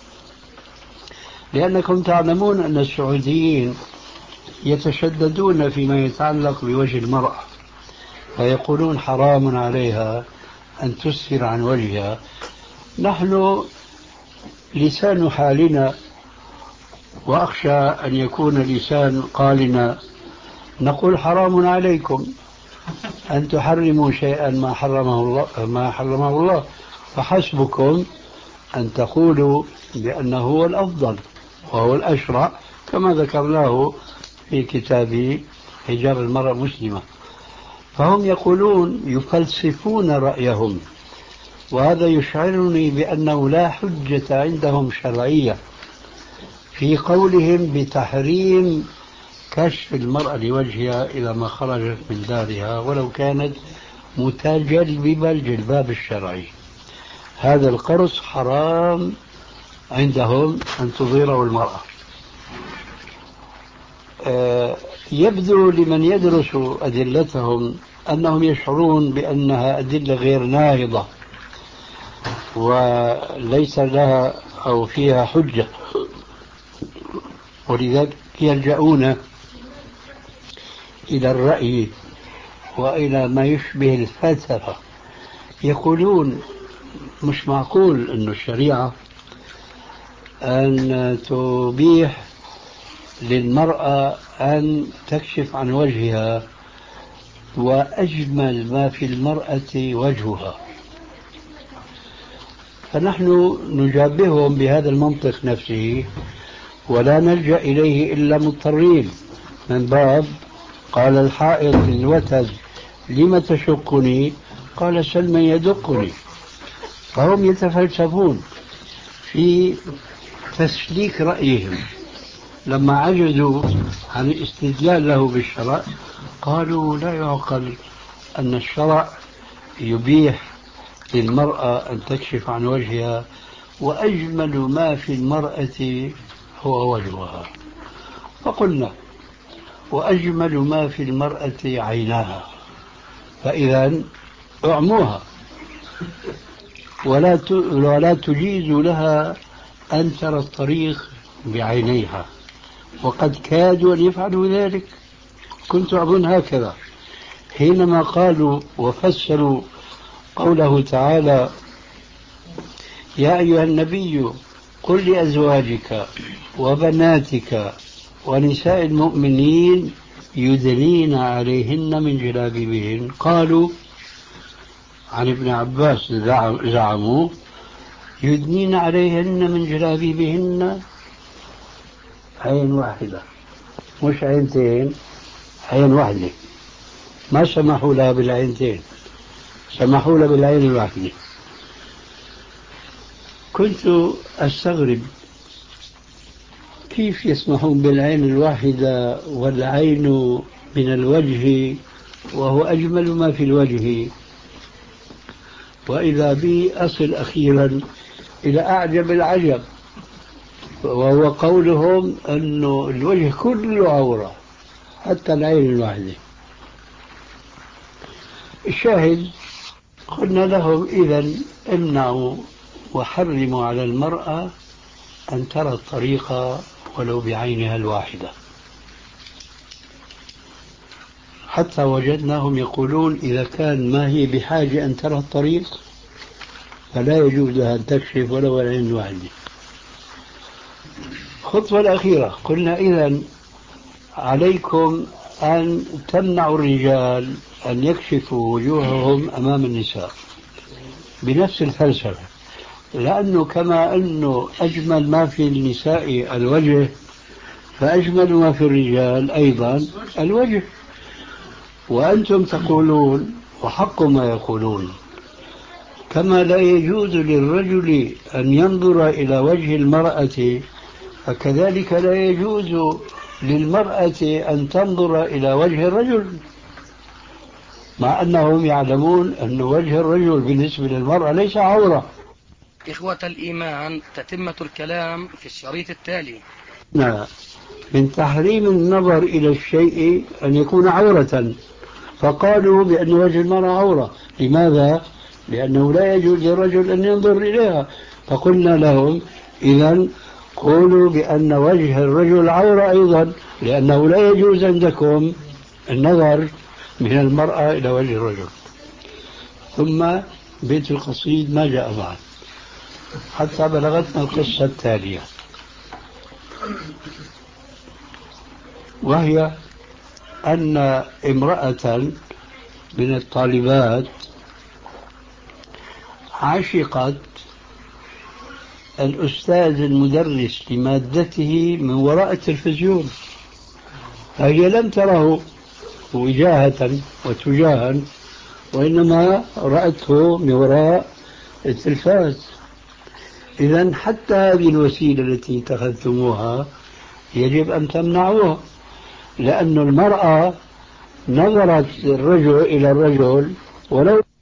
لأنكم تعلمون أن السعوديين يتشددون فيما يتعلق بوجه المرأة، فيقولون حرام عليها أن تسفر عن وجهها. نحن لسان حالنا، وأخشى أن يكون لسان قالنا، نقول حرام عليكم أن تحرموا شيئا ما حرمه الله ما حرمه الله، فحسبكم أن تقولوا بأنه هو الأفضل وهو الأشرع، كما ذكرناه في كتاب حجاب المرأة المسلمة. فهم يقولون يفلسفون رأيهم، وهذا يشعرني بأنه لا حجة عندهم شرعية في قولهم بتحريم كشف المرأة لوجهها إذا ما خرجت من دارها ولو كانت متجلبة الجلباب الشرعي. هذا القرص حرام عندهم أن تظهره المرأة. آه يبدو لمن يدرس أدلتهم أنهم يشعرون بأنها أدلة غير ناهضة وليس لها أو فيها حجة، ولذلك يلجؤون إلى الرأي وإلى ما يشبه الفلسفة. يقولون مش معقول أن الشريعة أن تبيح للمرأة أن تكشف عن وجهها وأجمل ما في المرأة وجهها. فنحن نجابههم بهذا المنطق نفسه ولا نلجأ إليه إلا مضطرين، من باب قال الحائط للوتد لم تشقني قال سلم يدقني. فهم يتفلسفون في تسليك رأيهم. لما عجزوا عن الاستدلال له بالشرع قالوا لا يعقل أن الشرع يبيح للمرأة أن تكشف عن وجهها وأجمل ما في المرأة هو وجهها. فقلنا وأجمل ما في المرأة عيناها، فإذا اعموها ولا ولا تجيز لها أن ترى الطريق بعينيها، وقد كادوا أن يفعلوا ذلك. كنت أظن هكذا حينما قالوا وفسروا قوله تعالى يا أيها النبي قل لأزواجك وبناتك ونساء المؤمنين يدنين عليهن من جلابيبهن. قالوا عن ابن عباس زعموا يدنين عليهن من جلابيبهن عين واحدة مش عينتين، عين واحدة، ما سمحوا لها بالعينتين، سمحوا لها بالعين الواحدة. كنت أستغرب كيف يسمحون بالعين الواحدة والعين من الوجه وهو أجمل ما في الوجه. وإذا بي أصل أخيرا إلى أعجب العجب، وهو قولهم أن الوجه كله عورة حتى العين الواحدة. الشاهد قلنا لهم إذن امنعوا وحرموا على المرأة أن ترى الطريق ولو بعينها الواحدة، حتى وجدناهم يقولون إذا كان ما هي بحاجة أن ترى الطريق فلا يجوز لها أن تكشف ولو العين الواحدة. الخطوة الأخيرة قلنا إذن عليكم أن تمنعوا الرجال أن يكشفوا وجوههم أمام النساء بنفس الفلسفة، لأنه كما أنه أجمل ما في النساء الوجه فأجمل ما في الرجال أيضا الوجه. وأنتم تقولون وحق ما يقولون كما لا يجوز للرجل أن ينظر إلى وجه المرأة فكذلك لا يجوز للمرأة أن تنظر إلى وجه الرجل، مع أنهم يعلمون أن وجه الرجل بالنسبة للمرأة ليس عورة. إخوة الإيمان، تتمة الكلام في الشريط التالي. من تحريم النظر إلى الشيء أن يكون عورة، فقالوا بأن وجه المرأة عورة. لماذا؟ لأنه لا يجوز للرجل أن ينظر إليها. فقلنا لهم إذن قولوا بأن وجه الرجل عورة أيضا، لأنه لا يجوز عندكم النظر من المرأة إلى وجه الرجل. ثم بيت القصيد ما جاء بعد حتى بلغتنا القصة التالية، وهي أن امرأة من الطالبات عشقت الأستاذ المدرس لمادته من وراء التلفزيون، فهي لم تره وجاهة وتجاها، وإنما رأته من وراء التلفاز. إذا حتى هذه الوسيلة التي اتخذتموها يجب أن تمنعوها، لأن المرأة نظرت الرجل إلى الرجل ولو